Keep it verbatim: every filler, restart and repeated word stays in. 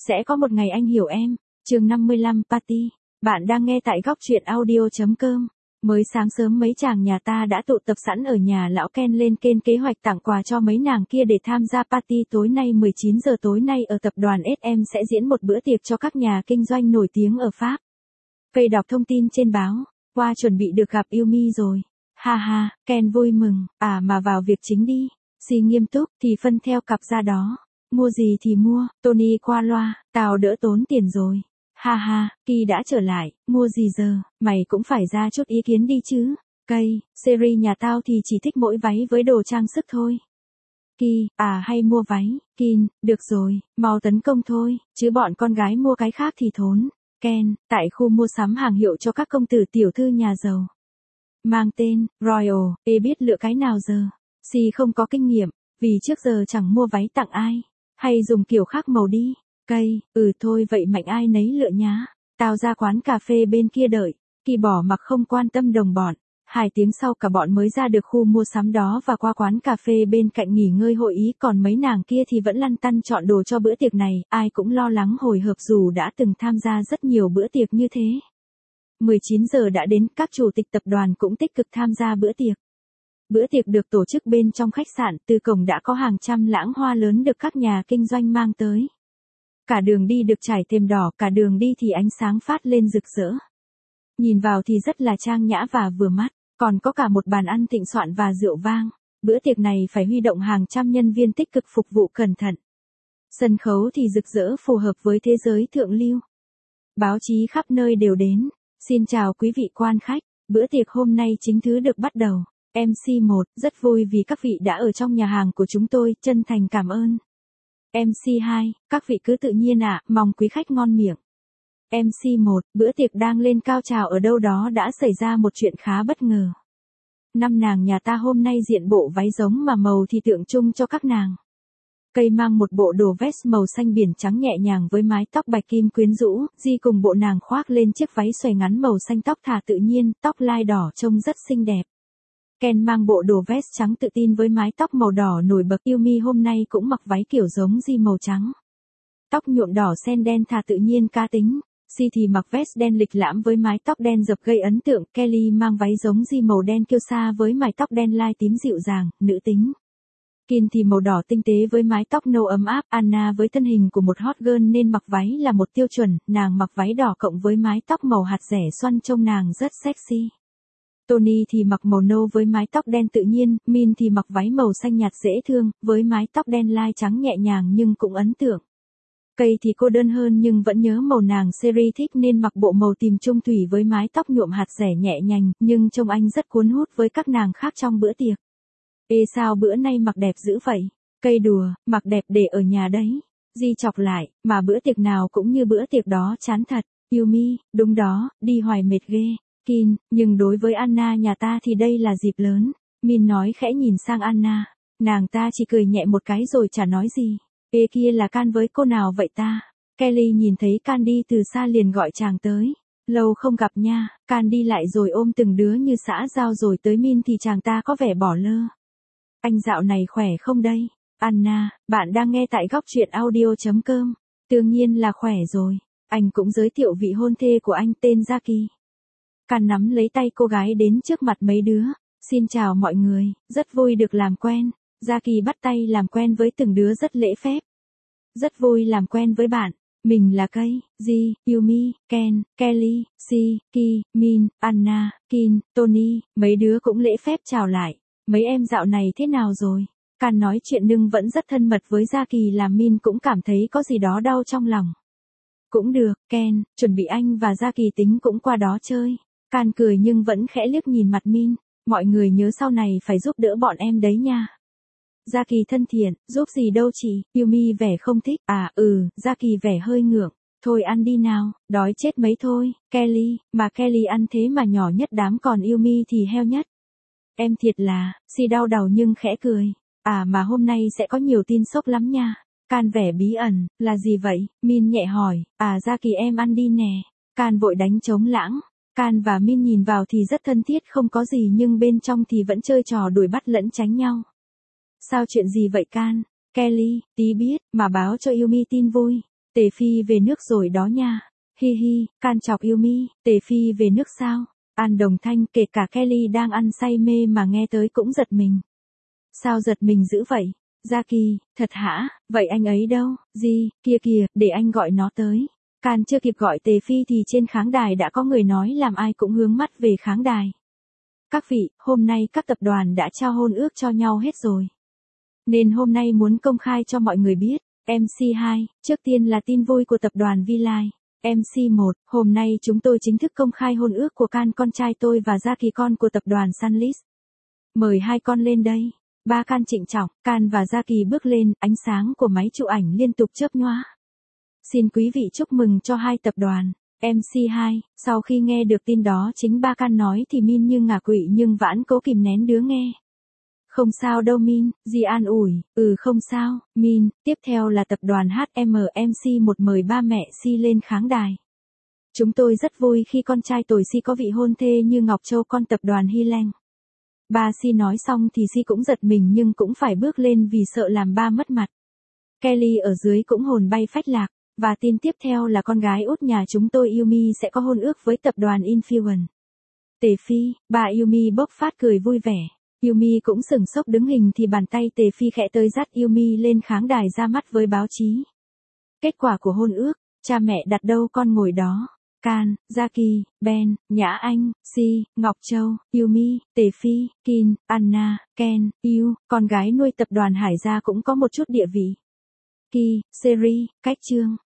Sẽ có một ngày anh hiểu em. Chương năm mươi lăm Party. Bạn đang nghe tại góc truyện audio chấm com. Mới sáng sớm mấy chàng nhà ta đã tụ tập sẵn ở nhà lão Ken lên kênh kế hoạch tặng quà cho mấy nàng kia để tham gia party tối nay. Mười chín giờ tối nay ở tập đoàn ét em sẽ diễn một bữa tiệc cho các nhà kinh doanh nổi tiếng ở Pháp. Phây đọc thông tin trên báo. Qua chuẩn bị được gặp Yumi rồi. Ha ha, Ken vui mừng. À mà vào việc chính đi. Si nghiêm túc thì phân theo cặp ra đó. Mua gì thì mua, Tony qua loa, tao đỡ tốn tiền rồi. Ha ha, Kỳ đã trở lại, mua gì giờ, mày cũng phải ra chút ý kiến đi chứ. Cây, series nhà tao thì chỉ thích mỗi váy với đồ trang sức thôi. Kỳ, à hay mua váy, Kin, được rồi, mau tấn công thôi, chứ bọn con gái mua cái khác thì thốn. Ken, tại khu mua sắm hàng hiệu cho các công tử tiểu thư nhà giàu. Mang tên, Royal, ê biết lựa cái nào giờ. Si không có kinh nghiệm, vì trước giờ chẳng mua váy tặng ai. Hay dùng kiểu khác màu đi. Cây, ừ thôi vậy mạnh ai nấy lựa nhá. Tao ra quán cà phê bên kia đợi. Kỳ bỏ mặc không quan tâm đồng bọn. Hai tiếng sau cả bọn mới ra được khu mua sắm đó và qua quán cà phê bên cạnh nghỉ ngơi hội ý. Còn mấy nàng kia thì vẫn lăn tăn chọn đồ cho bữa tiệc này. Ai cũng lo lắng hồi hộp dù đã từng tham gia rất nhiều bữa tiệc như thế. mười chín giờ đã đến, các chủ tịch tập đoàn cũng tích cực tham gia bữa tiệc. Bữa tiệc được tổ chức bên trong khách sạn, từ cổng đã có hàng trăm lãng hoa lớn được các nhà kinh doanh mang tới. Cả đường đi được trải thềm đỏ, cả đường đi thì ánh sáng phát lên rực rỡ. Nhìn vào thì rất là trang nhã và vừa mắt, còn có cả một bàn ăn thịnh soạn và rượu vang. Bữa tiệc này phải huy động hàng trăm nhân viên tích cực phục vụ cẩn thận. Sân khấu thì rực rỡ phù hợp với thế giới thượng lưu. Báo chí khắp nơi đều đến. Xin chào quý vị quan khách, bữa tiệc hôm nay chính thức được bắt đầu. em xê một, rất vui vì các vị đã ở trong nhà hàng của chúng tôi, chân thành cảm ơn. em xê hai, các vị cứ tự nhiên ạ, à, mong quý khách ngon miệng. em xê một, bữa tiệc đang lên cao trào ở đâu đó đã xảy ra một chuyện khá bất ngờ. Năm nàng nhà ta hôm nay diện bộ váy giống mà màu thì tượng trưng cho các nàng. Cây mang một bộ đồ vest màu xanh biển trắng nhẹ nhàng với mái tóc bạch kim quyến rũ, Di cùng bộ nàng khoác lên chiếc váy xòe ngắn màu xanh tóc thả tự nhiên, tóc lai đỏ trông rất xinh đẹp. Ken mang bộ đồ vest trắng tự tin với mái tóc màu đỏ nổi bật. Yumi hôm nay cũng mặc váy kiểu giống Di màu trắng. Tóc nhuộm đỏ sen đen thà tự nhiên cá tính. Si thì mặc vest đen lịch lãm với mái tóc đen dập gây ấn tượng. Kelly mang váy giống Di màu đen kiêu sa với mái tóc đen lai tím dịu dàng, nữ tính. Kin thì màu đỏ tinh tế với mái tóc nâu ấm áp. Anna với thân hình của một hot girl nên mặc váy là một tiêu chuẩn, nàng mặc váy đỏ cộng với mái tóc màu hạt rẻ xoăn trông nàng rất sexy. Tony thì mặc màu nâu với mái tóc đen tự nhiên, Min thì mặc váy màu xanh nhạt dễ thương, với mái tóc đen lai trắng nhẹ nhàng nhưng cũng ấn tượng. Cây thì cô đơn hơn nhưng vẫn nhớ màu nàng Seri thích nên mặc bộ màu tím trung thủy với mái tóc nhuộm hạt rẻ nhẹ nhàng, nhưng trông anh rất cuốn hút với các nàng khác trong bữa tiệc. Ê sao bữa nay mặc đẹp dữ vậy? Cây đùa, mặc đẹp để ở nhà đấy. Di chọc lại, mà bữa tiệc nào cũng như bữa tiệc đó chán thật. Yumi, đúng đó, đi hoài mệt ghê. Kin, nhưng đối với Anna nhà ta thì đây là dịp lớn. Min nói khẽ nhìn sang Anna. Nàng ta chỉ cười nhẹ một cái rồi chả nói gì. Ê kia là Can với cô nào vậy ta? Kelly nhìn thấy Can đi từ xa liền gọi chàng tới. Lâu không gặp nha. Can đi lại rồi ôm từng đứa như xã giao rồi tới Min thì chàng ta có vẻ bỏ lơ. Anh dạo này khỏe không đây? Anna, bạn đang nghe tại góc truyện audio chấm com. Đương nhiên là khỏe rồi. Anh cũng giới thiệu vị hôn thê của anh tên Jackie. Can nắm lấy tay cô gái đến trước mặt mấy đứa. Xin chào mọi người, rất vui được làm quen. Jackie bắt tay làm quen với từng đứa rất lễ phép. Rất vui làm quen với bạn. Mình là Cây, Di, Yumi, Ken, Kelly, Si, Ki, Min, Anna, Kin, Tony. Mấy đứa cũng lễ phép chào lại. Mấy em dạo này thế nào rồi? Can nói chuyện nhưng vẫn rất thân mật với Jackie làm Min cũng cảm thấy có gì đó đau trong lòng. Cũng được, Ken, chuẩn bị anh và Jackie tính cũng qua đó chơi. Can cười nhưng vẫn khẽ liếc nhìn mặt Min. Mọi người nhớ sau này phải giúp đỡ bọn em đấy nha. Jackie thân thiện, giúp gì đâu chị. Yumi vẻ không thích. À ừ, Jackie vẻ hơi ngượng. Thôi ăn đi nào, đói chết mấy thôi. Kelly, mà Kelly ăn thế mà nhỏ nhất đám còn Yumi thì heo nhất. Em thiệt là, Si đau đầu nhưng khẽ cười. À mà hôm nay sẽ có nhiều tin sốc lắm nha. Can vẻ bí ẩn, là gì vậy? Min nhẹ hỏi. À Jackie em ăn đi nè. Can vội đánh trống lãng. Can và Min nhìn vào thì rất thân thiết không có gì nhưng bên trong thì vẫn chơi trò đuổi bắt lẫn tránh nhau. Sao chuyện gì vậy Can? Kelly, tí biết, mà báo cho Yumi tin vui. Tề Phi về nước rồi đó nha. Hi hi, Can chọc Yumi, Tề Phi về nước sao? An đồng thanh kể cả Kelly đang ăn say mê mà nghe tới cũng giật mình. Sao giật mình dữ vậy? Jackie, thật hả? Vậy anh ấy đâu? Gì, kia kìa, để anh gọi nó tới. Can chưa kịp gọi Tề Phi thì trên khán đài đã có người nói làm ai cũng hướng mắt về khán đài. Các vị, hôm nay các tập đoàn đã trao hôn ước cho nhau hết rồi. Nên hôm nay muốn công khai cho mọi người biết. em xê hai, trước tiên là tin vui của tập đoàn V-Line. em xê một, hôm nay chúng tôi chính thức công khai hôn ước của Can con trai tôi và Jackie con của tập đoàn Sunlist. Mời hai con lên đây. Ba Can trịnh trọng, Can và Jackie bước lên, ánh sáng của máy chụp ảnh liên tục chớp nhoá. Xin quý vị chúc mừng cho hai tập đoàn. em xê hai, sau khi nghe được tin đó chính ba Can nói thì Min như ngả quỵ nhưng vẫn cố kìm nén đứa nghe. Không sao đâu Min, Di an ủi, ừ không sao, Min, tiếp theo là tập đoàn hát em em xê một mời ba mẹ Si lên khán đài. Chúng tôi rất vui khi con trai tôi Si có vị hôn thê như Ngọc Châu con tập đoàn Hy Lanh. Ba Si nói xong thì Si cũng giật mình nhưng cũng phải bước lên vì sợ làm ba mất mặt. Kelly ở dưới cũng hồn bay phách lạc, và tin tiếp theo là con gái út nhà chúng tôi Yumi sẽ có hôn ước với tập đoàn Infusion. Tề Phi, bà Yumi bốc phát cười vui vẻ. Yumi cũng sửng sốc đứng hình thì bàn tay Tề Phi khẽ tới dắt Yumi lên khán đài ra mắt với báo chí. Kết quả của hôn ước, cha mẹ đặt đâu con ngồi đó. Can, Jackie, Ben, Nhã Anh, Si, Ngọc Châu, Yumi, Tề Phi, Kin, Anna, Ken, Yu, con gái nuôi tập đoàn Hải Gia cũng có một chút địa vị. Ki, Seri, Cách Trương.